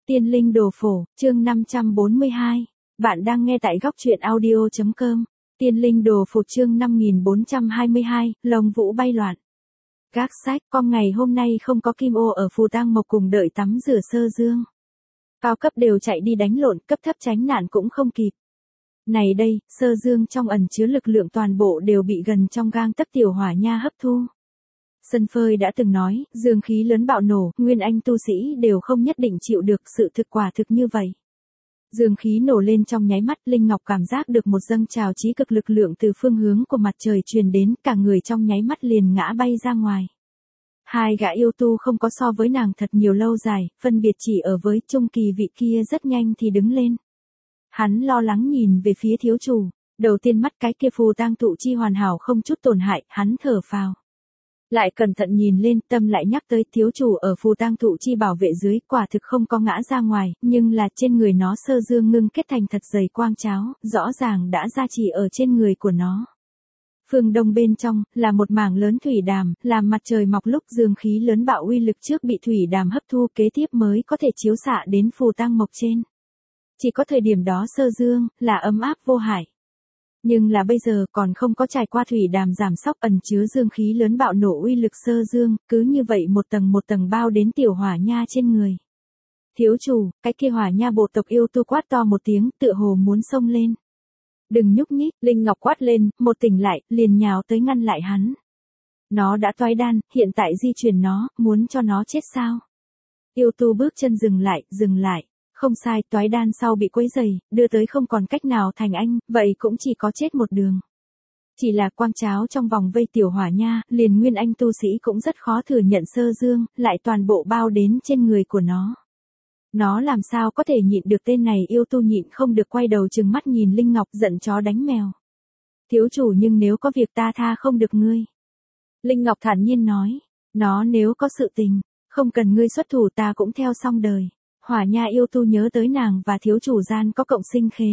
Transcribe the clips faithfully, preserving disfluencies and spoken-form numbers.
Tiên linh đồ phổ, chương năm trăm bốn mươi hai. Bạn đang nghe tại góc truyện audio chấm com. Tiên linh đồ phổ chương năm nghìn bốn trăm hai mươi hai, lông vũ bay loạn. Gác sách, con ngày hôm nay không có Kim Ô ở Phù Tang Mộc cùng đợi tắm rửa Sơ Dương. Cao cấp đều chạy đi đánh lộn, cấp thấp tránh nạn cũng không kịp. Này đây, Sơ Dương trong ẩn chứa lực lượng toàn bộ đều bị gần trong gang tấc tiểu hỏa nha hấp thu. Sân phơi đã từng nói, dương khí lớn bạo nổ, nguyên anh tu sĩ đều không nhất định chịu được sự thực quả thực như vậy. Dương khí nổ lên trong nháy mắt, Linh Ngọc cảm giác được một dâng trào chí cực lực lượng từ phương hướng của mặt trời truyền đến, cả người trong nháy mắt liền ngã bay ra ngoài. Hai gã yêu tu không có so với nàng thật nhiều lâu dài, phân biệt chỉ ở với trung kỳ vị kia rất nhanh thì đứng lên. Hắn lo lắng nhìn về phía thiếu chủ, đầu tiên mắt cái kia phù tang tụ chi hoàn hảo không chút tổn hại, hắn thở phào. Lại cẩn thận nhìn lên, tâm lại nhắc tới thiếu chủ ở phù tang thụ chi bảo vệ dưới, quả thực không có ngã ra ngoài, nhưng là trên người nó Sơ Dương ngưng kết thành thật dày quang cháo, rõ ràng đã gia trì ở trên người của nó. Phương đông bên trong, là một mảng lớn thủy đàm, làm mặt trời mọc lúc dương khí lớn bạo uy lực trước bị thủy đàm hấp thu kế tiếp mới có thể chiếu xạ đến phù tang mộc trên. Chỉ có thời điểm đó Sơ Dương, là ấm áp vô hại. Nhưng là bây giờ còn không có trải qua thủy đàm giảm sóc ẩn chứa dương khí lớn bạo nổ uy lực Sơ Dương, cứ như vậy một tầng một tầng bao đến tiểu hỏa nha trên người. Thiếu chủ, cái kia hỏa nha bộ tộc yêu tu quát to một tiếng, tựa hồ muốn xông lên. Đừng nhúc nhích, Linh Ngọc quát lên, một tỉnh lại, liền nhào tới ngăn lại hắn. Nó đã toái đan, hiện tại di chuyển nó, muốn cho nó chết sao? Yêu tu bước chân dừng lại, dừng lại. Không sai, toái đan sau bị quấy rầy, đưa tới không còn cách nào thành anh, vậy cũng chỉ có chết một đường. Chỉ là quang cháo trong vòng vây tiểu hỏa nha, liền nguyên anh tu sĩ cũng rất khó thừa nhận Sơ Dương, lại toàn bộ bao đến trên người của nó. Nó làm sao có thể nhịn được tên này, yêu tu nhịn không được quay đầu trừng mắt nhìn Linh Ngọc, giận chó đánh mèo. Thiếu chủ, nhưng nếu có việc ta tha không được ngươi. Linh Ngọc thản nhiên nói, nó nếu có sự tình, không cần ngươi xuất thủ ta cũng theo xong đời. Hỏa nha yêu tu nhớ tới nàng và thiếu chủ gian có cộng sinh khế.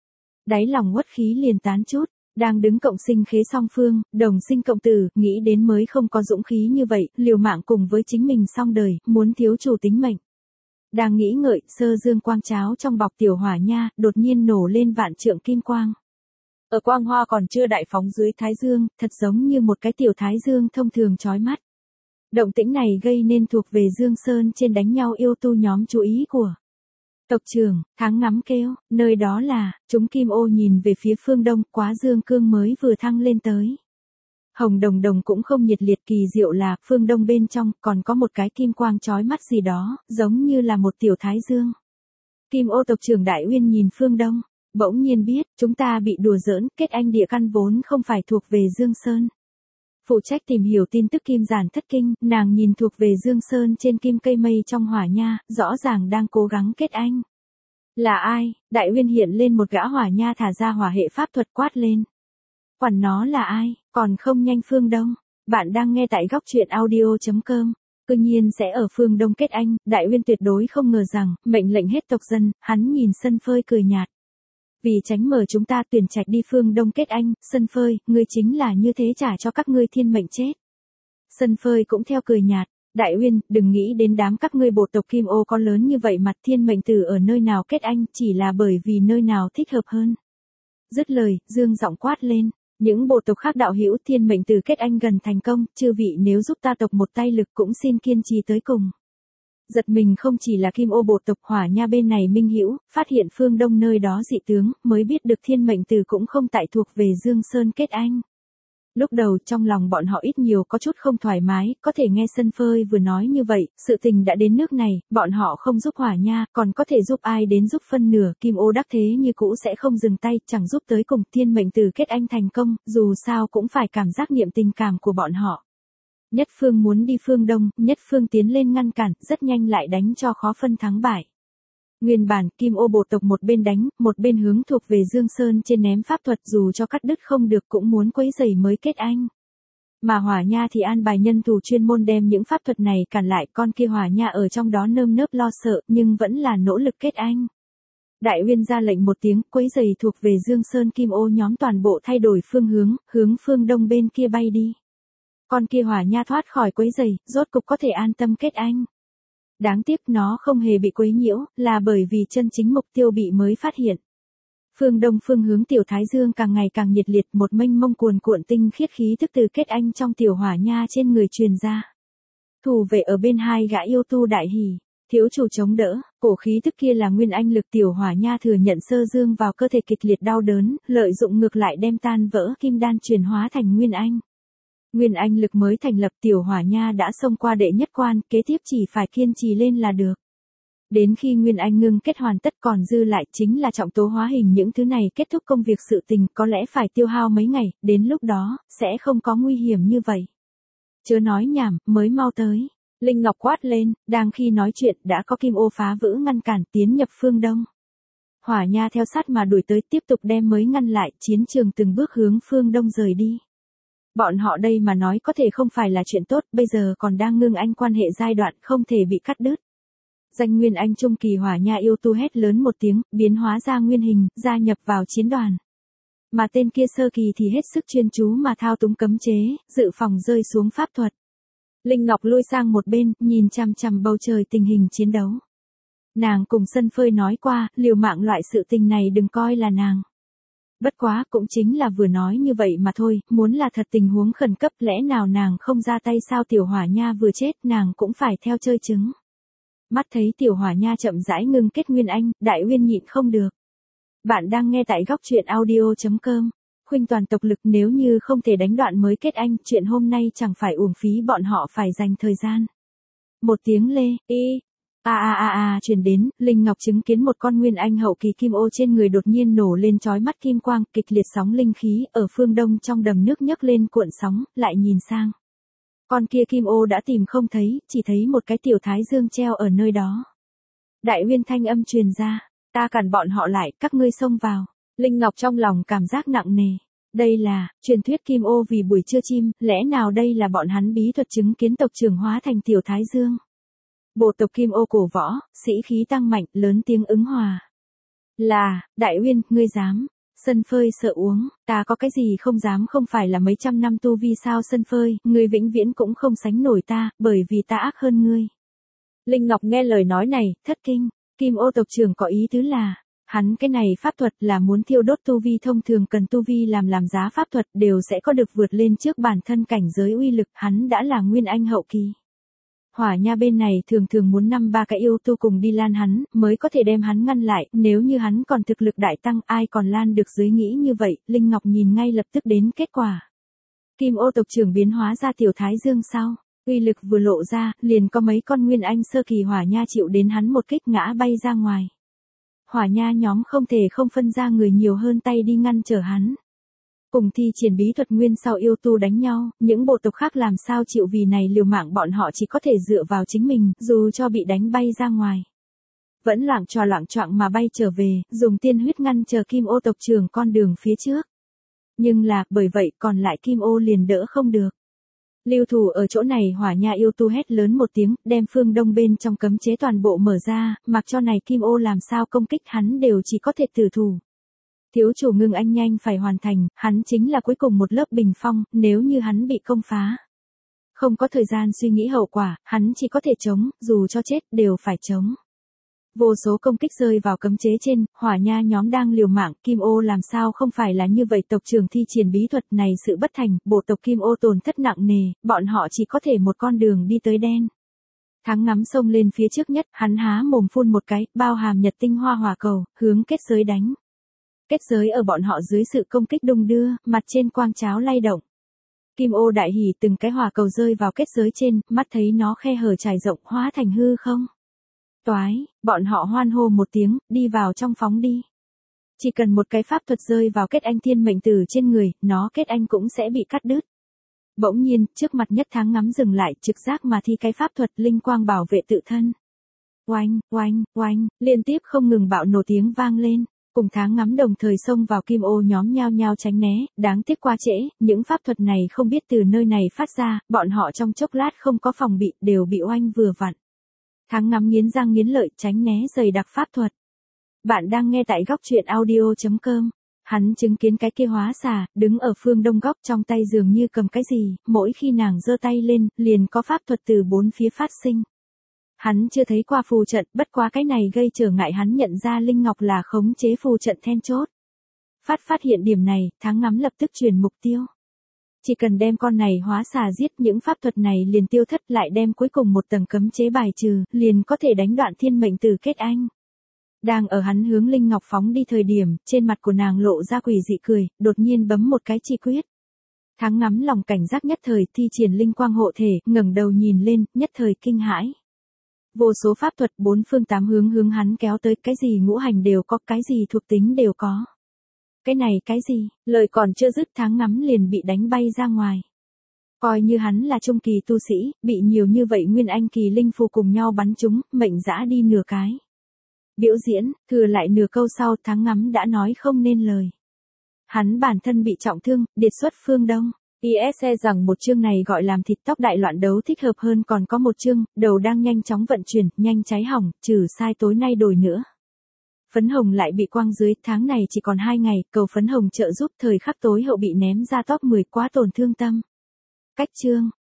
Đáy lòng uất khí liền tán chút, đang đứng cộng sinh khế song phương, đồng sinh cộng tử, nghĩ đến mới không có dũng khí như vậy, liều mạng cùng với chính mình song đời, muốn thiếu chủ tính mệnh. Đang nghĩ ngợi, Sơ Dương quang cháo trong bọc tiểu hỏa nha, đột nhiên nổ lên vạn trượng kim quang. Ở quang hoa còn chưa đại phóng dưới thái dương, thật giống như một cái tiểu thái dương thông thường chói mắt. Động tĩnh này gây nên thuộc về Dương Sơn trên đánh nhau yêu tu nhóm chú ý của tộc trưởng. Tháng ngắm kêu, nơi đó là, chúng Kim Ô nhìn về phía phương đông, quá dương cương mới vừa thăng lên tới. Hồng đồng đồng cũng không nhiệt liệt, kỳ diệu là, phương đông bên trong, còn có một cái kim quang chói mắt gì đó, giống như là một tiểu thái dương. Kim Ô tộc trưởng Đại Uyên nhìn phương đông, bỗng nhiên biết, chúng ta bị đùa giỡn, kết anh địa căn vốn không phải thuộc về Dương Sơn. Phụ trách tìm hiểu tin tức Kim Giản thất kinh, nàng nhìn thuộc về Dương Sơn trên kim cây mây trong hỏa nha, rõ ràng đang cố gắng kết anh. Là ai? Đại Uyên hiện lên một gã hỏa nha thả ra hỏa hệ pháp thuật quát lên. Quản nó là ai, còn không nhanh phương đông. Bạn đang nghe tại góc truyện audio chấm com. Cứ nhiên sẽ ở phương đông kết anh, Đại Uyên tuyệt đối không ngờ rằng, mệnh lệnh hết tộc dân, hắn nhìn sân phơi cười nhạt. Vì tránh mở chúng ta tuyển trạch đi phương đông kết anh, sân phơi, ngươi chính là như thế trả cho các ngươi thiên mệnh chết. Sân phơi cũng theo cười nhạt, Đại Uyên, đừng nghĩ đến đám các ngươi bộ tộc Kim Ô có lớn như vậy mặt thiên mệnh tử ở nơi nào kết anh, chỉ là bởi vì nơi nào thích hợp hơn. Dứt lời, Dương giọng quát lên, những bộ tộc khác đạo hữu thiên mệnh tử kết anh gần thành công, chư vị nếu giúp ta tộc một tay lực cũng xin kiên trì tới cùng. Giật mình không chỉ là Kim Ô bộ tộc hỏa nha bên này minh hữu, phát hiện phương đông nơi đó dị tướng, mới biết được thiên mệnh tử cũng không tại thuộc về Dương Sơn kết anh. Lúc đầu trong lòng bọn họ ít nhiều có chút không thoải mái, có thể nghe sân phơi vừa nói như vậy, sự tình đã đến nước này, bọn họ không giúp hỏa nha, còn có thể giúp ai đến giúp phân nửa, Kim Ô đắc thế như cũ sẽ không dừng tay, chẳng giúp tới cùng, thiên mệnh tử kết anh thành công, dù sao cũng phải cảm giác niệm tình cảm của bọn họ. Nhất phương muốn đi phương đông, nhất phương tiến lên ngăn cản, rất nhanh lại đánh cho khó phân thắng bại. Nguyên bản, Kim Ô bộ tộc một bên đánh, một bên hướng thuộc về Dương Sơn trên ném pháp thuật, dù cho cắt đứt không được cũng muốn quấy rầy mới kết anh. Mà hỏa nha thì an bài nhân thủ chuyên môn đem những pháp thuật này cản lại, con kia hỏa nha ở trong đó nơm nớp lo sợ, nhưng vẫn là nỗ lực kết anh. Đại Uyên ra lệnh một tiếng, quấy rầy thuộc về Dương Sơn Kim Ô nhóm toàn bộ thay đổi phương hướng, hướng phương đông bên kia bay đi. Con kia hỏa nha thoát khỏi quấy rầy, rốt cục có thể an tâm kết anh. Đáng tiếc nó không hề bị quấy nhiễu, là bởi vì chân chính mục tiêu bị mới phát hiện. Phương đông phương hướng tiểu thái dương càng ngày càng nhiệt liệt, một mênh mông cuồn cuộn tinh khiết khí tức từ kết anh trong tiểu hỏa nha trên người truyền ra. Thủ vệ ở bên hai gã yêu tu đại hỉ, thiếu chủ chống đỡ, cổ khí tức kia là nguyên anh lực tiểu hỏa nha thừa nhận sơ dương vào cơ thể kịch liệt đau đớn, lợi dụng ngược lại đem tan vỡ kim đan chuyển hóa thành nguyên anh. Nguyên anh lực mới thành lập tiểu hỏa nha đã xông qua đệ nhất quan, kế tiếp chỉ phải kiên trì lên là được. Đến khi nguyên anh ngưng kết hoàn tất còn dư lại chính là trọng tố hóa hình, những thứ này kết thúc công việc sự tình có lẽ phải tiêu hao mấy ngày, đến lúc đó, sẽ không có nguy hiểm như vậy. Chớ nói nhảm, mới mau tới. Linh Ngọc quát lên, đang khi nói chuyện đã có kim ô phá vỡ ngăn cản tiến nhập phương đông. Hỏa nha theo sát mà đuổi tới tiếp tục đem mới ngăn lại, chiến trường từng bước hướng phương đông rời đi. Bọn họ đây mà nói có thể không phải là chuyện tốt, bây giờ còn đang ngưng anh quan hệ giai đoạn không thể bị cắt đứt. Danh nguyên anh trung kỳ hỏa nha yêu tu hét lớn một tiếng, biến hóa ra nguyên hình, gia nhập vào chiến đoàn. Mà tên kia sơ kỳ thì hết sức chuyên chú mà thao túng cấm chế, dự phòng rơi xuống pháp thuật. Linh Ngọc lui sang một bên, nhìn chằm chằm bầu trời tình hình chiến đấu. Nàng cùng Sân Phơi nói qua, liều mạng loại sự tình này đừng coi là nàng. Bất quá cũng chính là vừa nói như vậy mà thôi, muốn là thật tình huống khẩn cấp lẽ nào nàng không ra tay sao, tiểu hỏa nha vừa chết nàng cũng phải theo chơi chứng. Mắt thấy tiểu hỏa nha chậm rãi ngưng kết nguyên anh, Đại Uyên nhịn không được. Bạn đang nghe tại góc truyện audio chấm com. Khuynh toàn tộc lực, nếu như không thể đánh đoạn mới kết anh, chuyện hôm nay chẳng phải uổng phí bọn họ phải dành thời gian. Một tiếng lê, y, a a a a truyền đến, Linh Ngọc chứng kiến một con nguyên anh hậu kỳ kim ô trên người đột nhiên nổ lên chói mắt kim quang, kịch liệt sóng linh khí ở phương đông trong đầm nước nhấc lên cuộn sóng, lại nhìn sang. Con kia kim ô đã tìm không thấy, chỉ thấy một cái tiểu thái dương treo ở nơi đó. Đại Uyên thanh âm truyền ra, ta cản bọn họ lại, các ngươi xông vào. Linh Ngọc trong lòng cảm giác nặng nề. Đây là, truyền thuyết kim ô vì buổi trưa chim, lẽ nào đây là bọn hắn bí thuật chứng kiến tộc trưởng hóa thành tiểu thái dương. Bộ tộc kim ô cổ võ, sĩ khí tăng mạnh, lớn tiếng ứng hòa. Là, Đại Uyên, ngươi dám. Sân Phơi sợ uống, ta có cái gì không dám, không phải là mấy trăm năm tu vi sao Sân Phơi, ngươi vĩnh viễn cũng không sánh nổi ta, bởi vì ta ác hơn ngươi. Linh Ngọc nghe lời nói này, thất kinh, kim ô tộc trưởng có ý tứ là, hắn cái này pháp thuật là muốn thiêu đốt tu vi, thông thường cần tu vi làm làm giá pháp thuật đều sẽ có được vượt lên trước bản thân cảnh giới uy lực, hắn đã là nguyên anh hậu kỳ. Hỏa nha bên này thường thường muốn năm ba cái yêu tu cùng đi lan hắn, mới có thể đem hắn ngăn lại, nếu như hắn còn thực lực đại tăng ai còn lan được dưới nghĩ như vậy, Linh Ngọc nhìn ngay lập tức đến kết quả. Kim ô tộc trưởng biến hóa ra tiểu thái dương sao, uy lực vừa lộ ra, liền có mấy con nguyên anh sơ kỳ hỏa nha chịu đến hắn một kích ngã bay ra ngoài. Hỏa nha nhóm không thể không phân ra người nhiều hơn tay đi ngăn trở hắn. Cùng thi triển bí thuật nguyên sau yêu tu đánh nhau, những bộ tộc khác làm sao chịu vì này liều mạng, bọn họ chỉ có thể dựa vào chính mình, dù cho bị đánh bay ra ngoài. Vẫn loạng trò loạng choạng mà bay trở về, dùng tiên huyết ngăn chờ kim ô tộc trưởng con đường phía trước. Nhưng là, bởi vậy còn lại kim ô liền đỡ không được. Lưu thủ ở chỗ này hỏa nha yêu tu hét lớn một tiếng, đem phương đông bên trong cấm chế toàn bộ mở ra, mặc cho này kim ô làm sao công kích hắn đều chỉ có thể tử thủ. Thiếu chủ ngưng anh nhanh phải hoàn thành, hắn chính là cuối cùng một lớp bình phong, nếu như hắn bị công phá. Không có thời gian suy nghĩ hậu quả, hắn chỉ có thể chống, dù cho chết đều phải chống. Vô số công kích rơi vào cấm chế trên, hỏa nha nhóm đang liều mạng, kim ô làm sao không phải là như vậy, tộc trưởng thi triển bí thuật này sự bất thành, bộ tộc kim ô tổn thất nặng nề, bọn họ chỉ có thể một con đường đi tới đen. Thắng ngắm sông lên phía trước nhất, hắn há mồm phun một cái, bao hàm nhật tinh hoa hỏa cầu, hướng kết giới đánh. Kết giới ở bọn họ dưới sự công kích đung đưa, mặt trên quang cháo lay động. Kim ô đại hỉ, từng cái hỏa cầu rơi vào kết giới trên, mắt thấy nó khe hở trải rộng hóa thành hư không. Toái, bọn họ hoan hô một tiếng, đi vào trong phóng đi. Chỉ cần một cái pháp thuật rơi vào kết anh thiên mệnh tử trên người, nó kết anh cũng sẽ bị cắt đứt. Bỗng nhiên, trước mặt nhất Thắng ngắm dừng lại, trực giác mà thi cái pháp thuật linh quang bảo vệ tự thân. Oanh, oanh, oanh, liên tiếp không ngừng bạo nổ tiếng vang lên. Cùng Thắng ngắm đồng thời xông vào kim ô nhóm nhao nhao tránh né, đáng tiếc quá trễ, những pháp thuật này không biết từ nơi này phát ra, bọn họ trong chốc lát không có phòng bị, đều bị oanh vừa vặn. Thắng ngắm nghiến răng nghiến lợi tránh né dày đặc pháp thuật. Bạn đang nghe tại góc truyện audio chấm com. Hắn chứng kiến cái kia hóa xà, đứng ở phương đông góc trong tay dường như cầm cái gì, mỗi khi nàng giơ tay lên, liền có pháp thuật từ bốn phía phát sinh. Hắn chưa thấy qua phù trận, bất quá cái này gây trở ngại hắn nhận ra Linh Ngọc là khống chế phù trận then chốt. Phát phát hiện điểm này, Tháng Ngắm lập tức chuyển mục tiêu. Chỉ cần đem con này hóa xà giết, những pháp thuật này liền tiêu thất, lại đem cuối cùng một tầng cấm chế bài trừ, liền có thể đánh đoạn thiên mệnh tử kết anh. Đang ở hắn hướng Linh Ngọc phóng đi thời điểm, trên mặt của nàng lộ ra quỷ dị cười, đột nhiên bấm một cái chi quyết. Tháng Ngắm lòng cảnh giác nhất thời, thi triển linh quang hộ thể, ngẩng đầu nhìn lên, nhất thời kinh hãi. Vô số pháp thuật bốn phương tám hướng hướng hắn kéo tới, cái gì ngũ hành đều có, cái gì thuộc tính đều có. Cái này cái gì, lời còn chưa dứt Tháng Ngắm liền bị đánh bay ra ngoài. Coi như hắn là trung kỳ tu sĩ, bị nhiều như vậy nguyên anh kỳ linh phù cùng nhau bắn trúng, mệnh dã đi nửa cái. Biểu diễn, thừa lại nửa câu sau Tháng Ngắm đã nói không nên lời. Hắn bản thân bị trọng thương, điệt xuất phương Đông. i ét e rằng một chương này gọi làm thịt tóc đại loạn đấu thích hợp hơn, còn có một chương, đầu đang nhanh chóng vận chuyển, nhanh cháy hỏng, trừ sai tối nay đổi nữa. Phấn hồng lại bị quăng dưới, tháng này chỉ còn hai ngày, cầu phấn hồng trợ giúp, thời khắc tối hậu bị ném ra top mười, quá tổn thương tâm. Cách chương.